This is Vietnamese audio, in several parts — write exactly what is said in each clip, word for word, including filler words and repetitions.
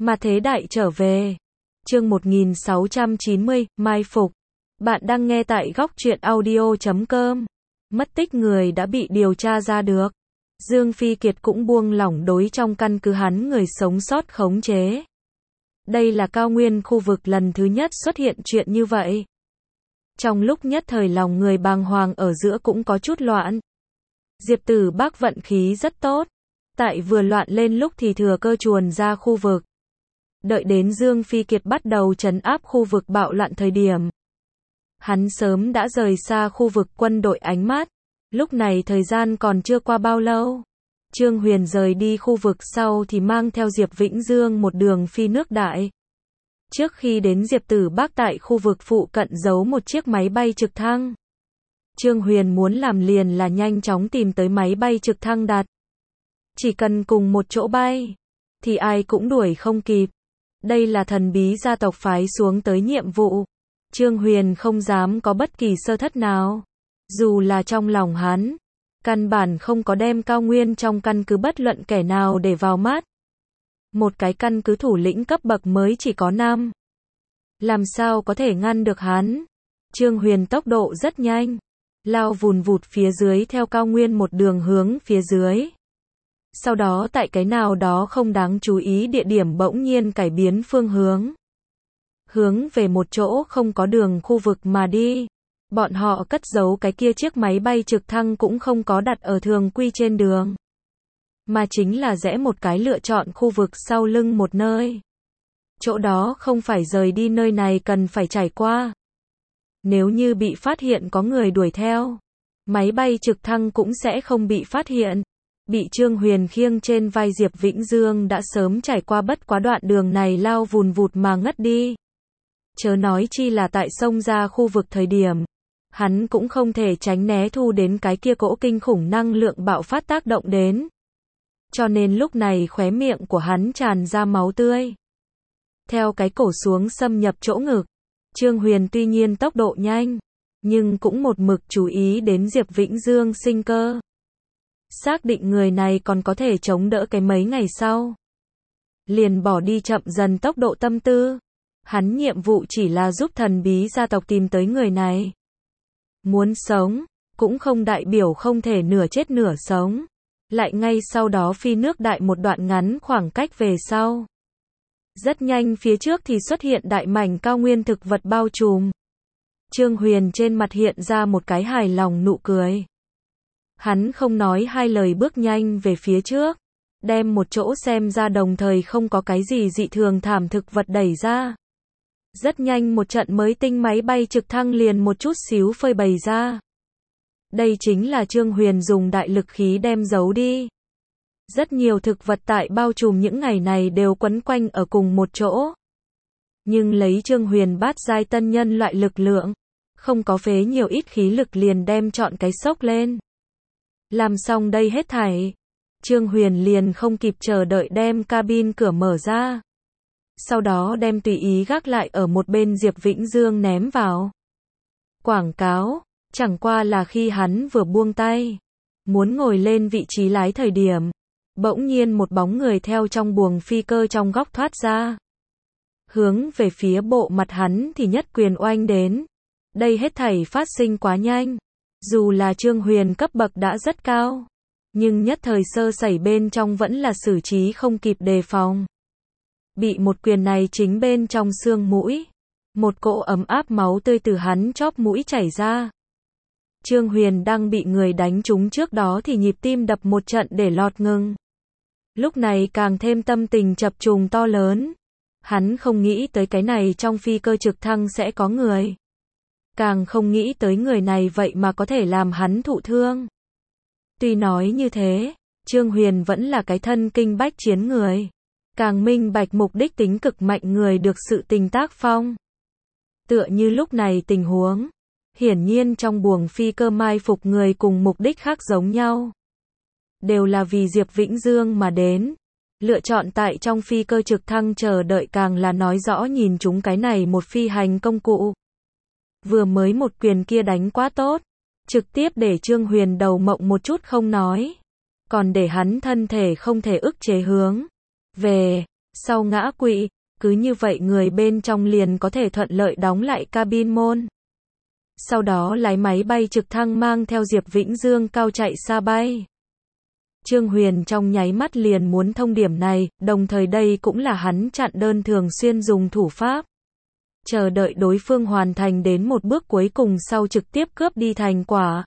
Mà thế đại trở về. Chương một nghìn sáu trăm chín mươi, mai phục. Bạn đang nghe tại góc truyện audio chấm com. Mất tích người đã bị điều tra ra được. Dương Phi Kiệt cũng buông lỏng đối trong căn cứ hắn người sống sót khống chế. Đây là cao nguyên khu vực lần thứ nhất xuất hiện chuyện như vậy. Trong lúc nhất thời lòng người bàng hoàng ở giữa cũng có chút loạn. Diệp Tử Bác vận khí rất tốt. Tại vừa loạn lên lúc thì thừa cơ chuồn ra khu vực. Đợi đến Dương Phi Kiệt bắt đầu trấn áp khu vực bạo loạn thời điểm. Hắn sớm đã rời xa khu vực quân đội ánh mắt. Lúc này thời gian còn chưa qua bao lâu. Trương Huyền rời đi khu vực sau thì mang theo Diệp Vĩnh Dương một đường phi nước đại. Trước khi đến Diệp Tử Bác tại khu vực phụ cận giấu một chiếc máy bay trực thăng. Trương Huyền muốn làm liền là nhanh chóng tìm tới máy bay trực thăng đặt. Chỉ cần cùng một chỗ bay, thì ai cũng đuổi không kịp. Đây là thần bí gia tộc phái xuống tới nhiệm vụ. Trương Huyền không dám có bất kỳ sơ thất nào. Dù là trong lòng hắn, căn bản không có đem cao nguyên trong căn cứ bất luận kẻ nào để vào mắt. Một cái căn cứ thủ lĩnh cấp bậc mới chỉ có năm. Làm sao có thể ngăn được hắn? Trương Huyền tốc độ rất nhanh. Lao vùn vụt phía dưới theo cao nguyên một đường hướng phía dưới. Sau đó tại cái nào đó không đáng chú ý địa điểm bỗng nhiên cải biến phương hướng. Hướng về một chỗ không có đường khu vực mà đi. Bọn họ cất giấu cái kia chiếc máy bay trực thăng cũng không có đặt ở thường quy trên đường. Mà chính là rẽ một cái lựa chọn khu vực sau lưng một nơi. Chỗ đó không phải rời đi nơi này cần phải trải qua. Nếu như bị phát hiện có người đuổi theo, máy bay trực thăng cũng sẽ không bị phát hiện. Bị Trương Huyền khiêng trên vai Diệp Vĩnh Dương đã sớm trải qua bất quá đoạn đường này lao vùn vụt mà ngất đi. Chớ nói chi là tại sông ra khu vực thời điểm. Hắn cũng không thể tránh né thu đến cái kia cỗ kinh khủng năng lượng bạo phát tác động đến. Cho nên lúc này khóe miệng của hắn tràn ra máu tươi. Theo cái cổ xuống xâm nhập chỗ ngực. Trương Huyền tuy nhiên tốc độ nhanh, nhưng cũng một mực chú ý đến Diệp Vĩnh Dương sinh cơ. Xác định người này còn có thể chống đỡ cái mấy ngày sau. Liền bỏ đi chậm dần tốc độ tâm tư. Hắn nhiệm vụ chỉ là giúp thần bí gia tộc tìm tới người này. Muốn sống, cũng không đại biểu không thể nửa chết nửa sống. Lại ngay sau đó phi nước đại một đoạn ngắn khoảng cách về sau. Rất nhanh phía trước thì xuất hiện đại mảnh cao nguyên thực vật bao trùm. Trương Huyền trên mặt hiện ra một cái hài lòng nụ cười. Hắn không nói hai lời bước nhanh về phía trước. Đem một chỗ xem ra đồng thời không có cái gì dị thường thảm thực vật đẩy ra. Rất nhanh một trận mới tinh máy bay trực thăng liền một chút xíu phơi bày ra. Đây chính là Trương Huyền dùng đại lực khí đem giấu đi. Rất nhiều thực vật tại bao trùm những ngày này đều quấn quanh ở cùng một chỗ. Nhưng lấy Trương Huyền bát giai tân nhân loại lực lượng, không có phế nhiều ít khí lực liền đem chọn cái sốc lên. Làm xong đây hết thảy, Trương Huyền liền không kịp chờ đợi đem cabin cửa mở ra. Sau đó đem tùy ý gác lại ở một bên Diệp Vĩnh Dương ném vào. Quảng cáo, chẳng qua là khi hắn vừa buông tay, muốn ngồi lên vị trí lái thời điểm, bỗng nhiên một bóng người theo trong buồng phi cơ trong góc thoát ra. Hướng về phía bộ mặt hắn thì nhất quyền oanh đến. Đây hết thảy phát sinh quá nhanh. Dù là Trương Huyền cấp bậc đã rất cao, nhưng nhất thời sơ sẩy bên trong vẫn là xử trí không kịp đề phòng. Bị một quyền này chính bên trong xương mũi. Một cỗ ấm áp máu tươi từ hắn chóp mũi chảy ra. Trương Huyền đang bị người đánh trúng trước đó thì nhịp tim đập một trận để lọt ngừng. Lúc này càng thêm tâm tình chập trùng to lớn. Hắn không nghĩ tới cái này trong phi cơ trực thăng sẽ có người. Càng không nghĩ tới người này vậy mà có thể làm hắn thụ thương. Tuy nói như thế, Trương Huyền vẫn là cái thân kinh bách chiến người. Càng minh bạch mục đích tính cực mạnh người được sự tình tác phong. Tựa như lúc này tình huống. Hiển nhiên trong buồng phi cơ mai phục người cùng mục đích khác giống nhau. Đều là vì Diệp Vĩnh Dương mà đến. Lựa chọn tại trong phi cơ trực thăng chờ đợi càng là nói rõ nhìn chúng cái này một phi hành công cụ. Vừa mới một quyền kia đánh quá tốt. Trực tiếp để Trương Huyền đầu mộng một chút không nói. Còn để hắn thân thể không thể ức chế hướng về. sau ngã quỵ, cứ như vậy người bên trong liền có thể thuận lợi đóng lại cabin môn. Sau đó lái máy bay trực thăng mang theo Diệp Vĩnh Dương cao chạy xa bay. Trương Huyền trong nháy mắt liền muốn thông điểm này, đồng thời đây cũng là hắn chặn đơn thường xuyên dùng thủ pháp. Chờ đợi đối phương hoàn thành đến một bước cuối cùng sau trực tiếp cướp đi thành quả.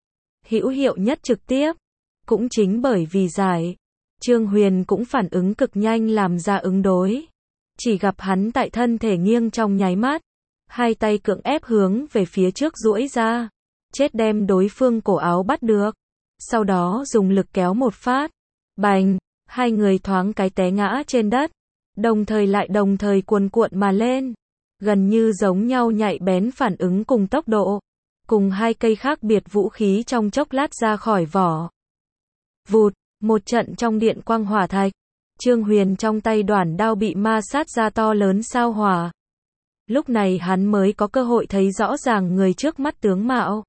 Hữu hiệu nhất trực tiếp. Cũng chính bởi vì giải, Trương Huyền cũng phản ứng cực nhanh làm ra ứng đối. Chỉ gặp hắn tại thân thể nghiêng trong nháy mắt, hai tay cưỡng ép hướng về phía trước duỗi ra, chết đem đối phương cổ áo bắt được. Sau đó dùng lực kéo một phát, bành, hai người thoáng cái té ngã trên đất, đồng thời lại đồng thời cuồn cuộn mà lên, gần như giống nhau nhạy bén phản ứng cùng tốc độ, cùng hai cây khác biệt vũ khí trong chốc lát ra khỏi vỏ. Vụt, một trận trong điện quang hỏa thạch, Trương Huyền trong tay đoản đao bị ma sát ra to lớn sao hỏa. Lúc này hắn mới có cơ hội thấy rõ ràng người trước mắt tướng mạo.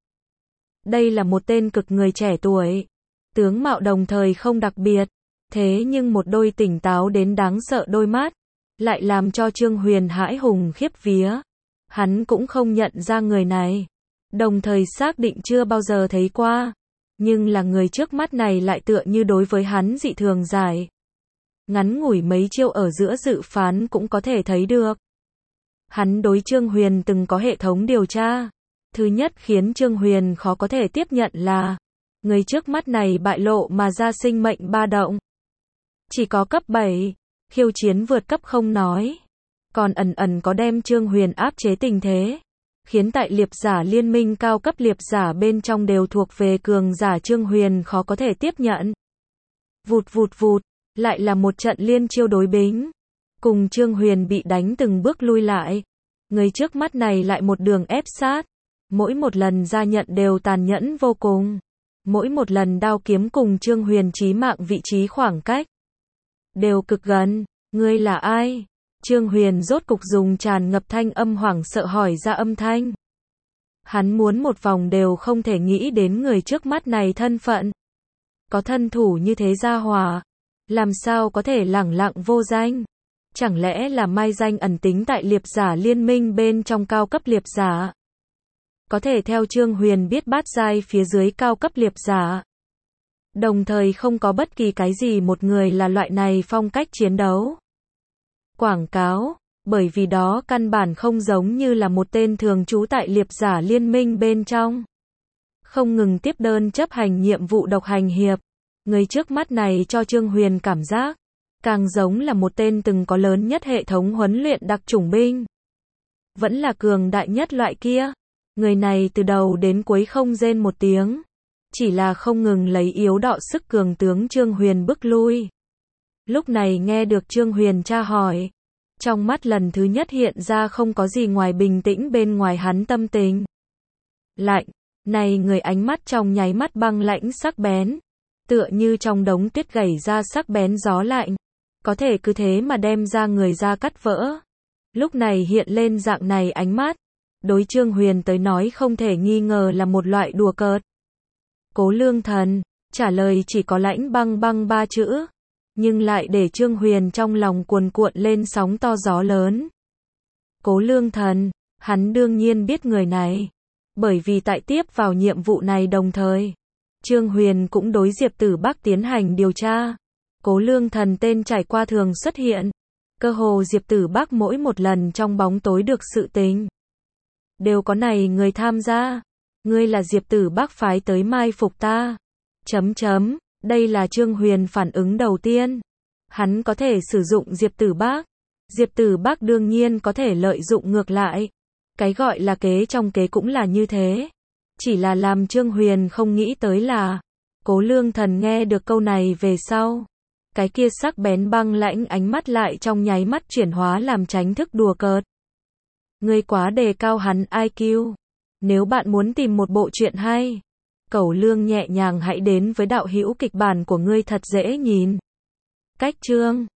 Đây là một tên cực người trẻ tuổi. Tướng mạo đồng thời không đặc biệt, thế nhưng một đôi tỉnh táo đến đáng sợ đôi mắt, lại làm cho Trương Huyền hãi hùng khiếp vía. Hắn cũng không nhận ra người này, đồng thời xác định chưa bao giờ thấy qua, nhưng là người trước mắt này lại tựa như đối với hắn dị thường giải. Ngắn ngủi mấy chiêu ở giữa dự phán cũng có thể thấy được. Hắn đối Trương Huyền từng có hệ thống điều tra. Thứ nhất khiến Trương Huyền khó có thể tiếp nhận là người trước mắt này bại lộ mà ra sinh mệnh ba động. Chỉ có cấp bảy, khiêu chiến vượt cấp không nói, còn ẩn ẩn có đem Trương Huyền áp chế tình thế, khiến tại liệp giả liên minh cao cấp liệp giả bên trong đều thuộc về cường giả Trương Huyền khó có thể tiếp nhận. Vụt vụt vụt, lại là một trận liên chiêu đối bính, cùng Trương Huyền bị đánh từng bước lui lại, người trước mắt này lại một đường ép sát. Mỗi một lần ra nhận đều tàn nhẫn vô cùng. Mỗi một lần đao kiếm cùng Trương Huyền chí mạng vị trí khoảng cách đều cực gần. Ngươi là ai? Trương Huyền rốt cục dùng tràn ngập thanh âm hoảng sợ hỏi ra âm thanh. Hắn muốn một vòng đều không thể nghĩ đến người trước mắt này thân phận. Có thân thủ như thế gia hòa, làm sao có thể lẳng lặng vô danh? Chẳng lẽ là mai danh ẩn tính tại liệp giả liên minh bên trong cao cấp liệp giả? Có thể theo Trương Huyền biết bát giai phía dưới cao cấp liệp giả. Đồng thời không có bất kỳ cái gì một người là loại này phong cách chiến đấu. Quảng cáo, bởi vì đó căn bản không giống như là một tên thường trú tại liệp giả liên minh bên trong. Không ngừng tiếp đơn chấp hành nhiệm vụ độc hành hiệp. Người trước mắt này cho Trương Huyền cảm giác, càng giống là một tên từng có lớn nhất hệ thống huấn luyện đặc chủng binh. Vẫn là cường đại nhất loại kia. Người này từ đầu đến cuối không rên một tiếng, chỉ là không ngừng lấy yếu đọ sức cường tướng Trương Huyền bức lui. Lúc này nghe được Trương Huyền tra hỏi, trong mắt lần thứ nhất hiện ra không có gì ngoài bình tĩnh bên ngoài hắn tâm tình. Lạnh, này người ánh mắt trong nháy mắt băng lãnh sắc bén, tựa như trong đống tuyết gảy ra sắc bén gió lạnh, có thể cứ thế mà đem ra người ra cắt vỡ. Lúc này hiện lên dạng này ánh mắt, đối Trương Huyền tới nói không thể nghi ngờ là một loại đùa cợt. Cố Lương Thần, trả lời chỉ có lãnh băng băng ba chữ, nhưng lại để Trương Huyền trong lòng cuồn cuộn lên sóng to gió lớn. Cố Lương Thần, hắn đương nhiên biết người này, bởi vì tại tiếp vào nhiệm vụ này đồng thời, Trương Huyền cũng đối Diệp Tử Bắc tiến hành điều tra. Cố Lương Thần tên trải qua thường xuất hiện, cơ hồ Diệp Tử Bắc mỗi một lần trong bóng tối được sự tình, đều có này người tham gia. Ngươi là Diệp Tử Bắc phái tới mai phục ta. Chấm chấm, đây là Trương Huyền phản ứng đầu tiên. Hắn có thể sử dụng Diệp Tử Bắc. Diệp Tử Bắc đương nhiên có thể lợi dụng ngược lại. Cái gọi là kế trong kế cũng là như thế. Chỉ là làm Trương Huyền không nghĩ tới là, Cố Lương Thần nghe được câu này về sau, cái kia sắc bén băng lãnh ánh mắt lại trong nháy mắt chuyển hóa làm tránh thức đùa cợt. Ngươi quá đề cao hắn i kiu. Nếu bạn muốn tìm một bộ truyện hay, Cẩu Lương nhẹ nhàng hãy đến với đạo hữu kịch bản của ngươi thật dễ nhìn. Cách chương